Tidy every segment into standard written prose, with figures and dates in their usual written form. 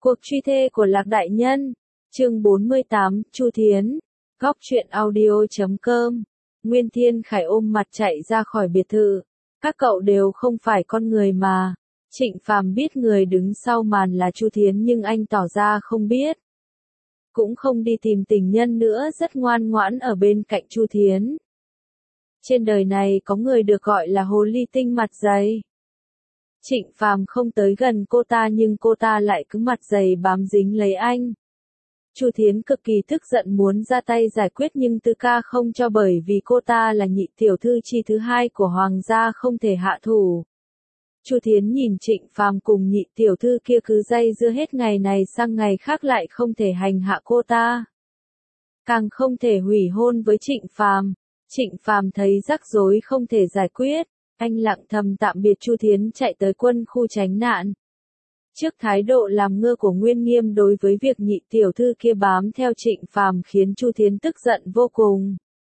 Cuộc truy thê của Lạc Đại Nhân, chương 48, Chu Thiến, góc truyện audio.com. Nguyên Thiên Khải ôm mặt chạy ra khỏi biệt thự. Các cậu đều không phải con người mà. Trịnh Phàm biết người đứng sau màn là Chu Thiến nhưng anh tỏ ra không biết. Cũng không đi tìm tình nhân nữa, rất ngoan ngoãn ở bên cạnh Chu Thiến. Trên đời này có người được gọi là hồ ly tinh mặt dày. Trịnh Phàm không tới gần cô ta nhưng cô ta lại cứ mặt dày bám dính lấy anh. Chu Thiến cực kỳ tức giận muốn ra tay giải quyết nhưng Tư Ca không cho bởi vì cô ta là nhị tiểu thư chi thứ hai của hoàng gia không thể hạ thủ. Chu Thiến nhìn Trịnh Phàm cùng nhị tiểu thư kia cứ dây dưa hết ngày này sang ngày khác lại không thể hành hạ cô ta. Càng không thể hủy hôn với Trịnh Phàm. Trịnh Phàm thấy rắc rối không thể giải quyết. Anh lặng thầm tạm biệt Chu Thiến chạy tới quân khu tránh nạn. Trước thái độ làm ngơ của Nguyên Nghiêm đối với việc nhị tiểu thư kia bám theo Trịnh Phàm khiến Chu Thiến tức giận vô cùng.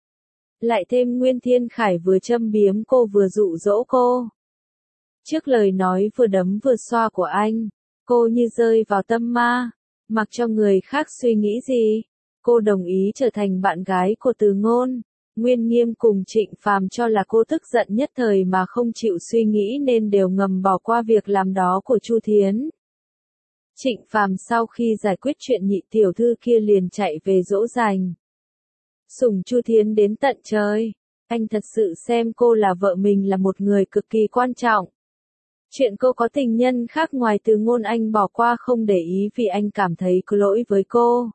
Lại thêm Nguyên Thiên Khải vừa châm biếm cô vừa dụ dỗ cô. Trước lời nói vừa đấm vừa xoa của anh, cô như rơi vào tâm ma, mặc cho người khác suy nghĩ gì. Cô đồng ý trở thành bạn gái của Từ Ngôn. Nguyên Nghiêm cùng Trịnh Phàm cho là cô tức giận nhất thời mà không chịu suy nghĩ nên đều ngầm bỏ qua việc làm đó của Chu Thiến. Trịnh Phàm sau khi giải quyết chuyện nhị tiểu thư kia liền chạy về dỗ dành. Sủng Chu Thiến đến tận trời. Anh thật sự xem cô là vợ mình là một người cực kỳ quan trọng. Chuyện cô có tình nhân khác ngoài Từ Ngôn anh bỏ qua không để ý vì anh cảm thấy có lỗi với cô.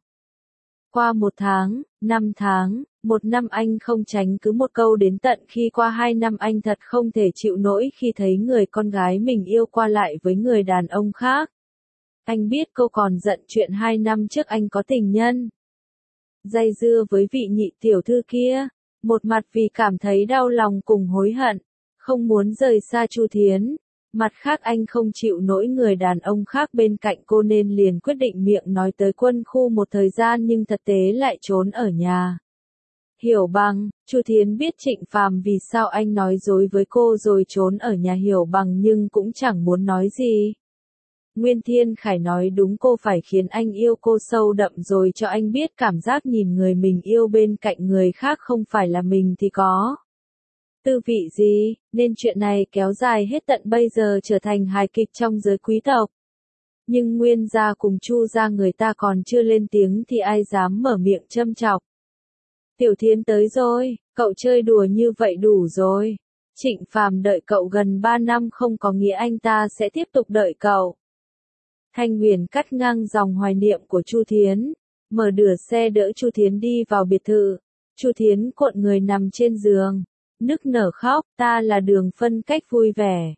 Qua 1 tháng, 5 tháng, 1 năm anh không tránh cứ một câu đến tận khi qua 2 năm anh thật không thể chịu nổi khi thấy người con gái mình yêu qua lại với người đàn ông khác. Anh biết cô còn giận chuyện 2 năm trước anh có tình nhân. Dây dưa với vị nhị tiểu thư kia, một mặt vì cảm thấy đau lòng cùng hối hận, không muốn rời xa Chu Thiến. Mặt khác anh không chịu nổi người đàn ông khác bên cạnh cô nên liền quyết định miệng nói tới quân khu một thời gian nhưng thực tế lại trốn ở nhà. Hiểu Bằng, Chu Thiến biết Trịnh Phàm vì sao anh nói dối với cô rồi trốn ở nhà Hiểu Bằng nhưng cũng chẳng muốn nói gì. Nguyên Thiên Khải nói đúng, cô phải khiến anh yêu cô sâu đậm rồi cho anh biết cảm giác nhìn người mình yêu bên cạnh người khác không phải là mình thì có tư vị gì, nên chuyện này kéo dài hết tận bây giờ trở thành hài kịch trong giới quý tộc. Nhưng Nguyên gia cùng Chu gia người ta còn chưa lên tiếng thì ai dám mở miệng châm chọc. Tiểu Thiến tới rồi, cậu chơi đùa như vậy đủ rồi. Trịnh Phàm đợi cậu gần 3 năm không có nghĩa anh ta sẽ tiếp tục đợi cậu. Thanh Huyền cắt ngang dòng hoài niệm của Chu Thiến, mở cửa xe đỡ Chu Thiến đi vào biệt thự. Chu Thiến cuộn người nằm trên giường, nức nở khóc, ta là Đường Phân Cách vui vẻ.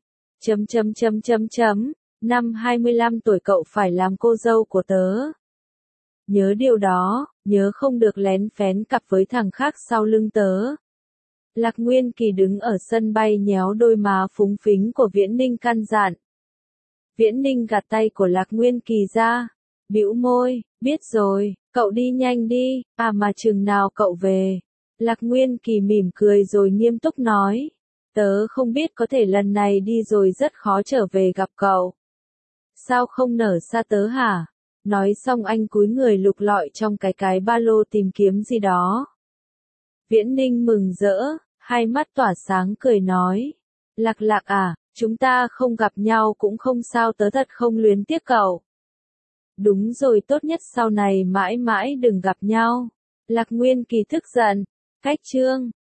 Năm 25 tuổi cậu phải làm cô dâu của tớ. Nhớ điều đó, nhớ không được lén phén cặp với thằng khác sau lưng tớ. Lạc Nguyên Kỳ đứng ở sân bay nhéo đôi má phúng phính của Viễn Ninh căn dặn. Viễn Ninh gạt tay của Lạc Nguyên Kỳ ra, bĩu môi, biết rồi, cậu đi nhanh đi, mà chừng nào cậu về. Lạc Nguyên Kỳ mỉm cười rồi nghiêm túc nói, tớ không biết, có thể lần này đi rồi rất khó trở về gặp cậu. Sao không nở xa tớ hả? Nói xong anh cúi người lục lọi trong cái ba lô tìm kiếm gì đó. Viễn Ninh mừng rỡ, hai mắt tỏa sáng cười nói, Lạc Lạc à, chúng ta không gặp nhau cũng không sao, tớ thật không luyến tiếc cậu. Đúng rồi, tốt nhất sau này mãi mãi đừng gặp nhau. Lạc Nguyên Kỳ tức giận, cách chương.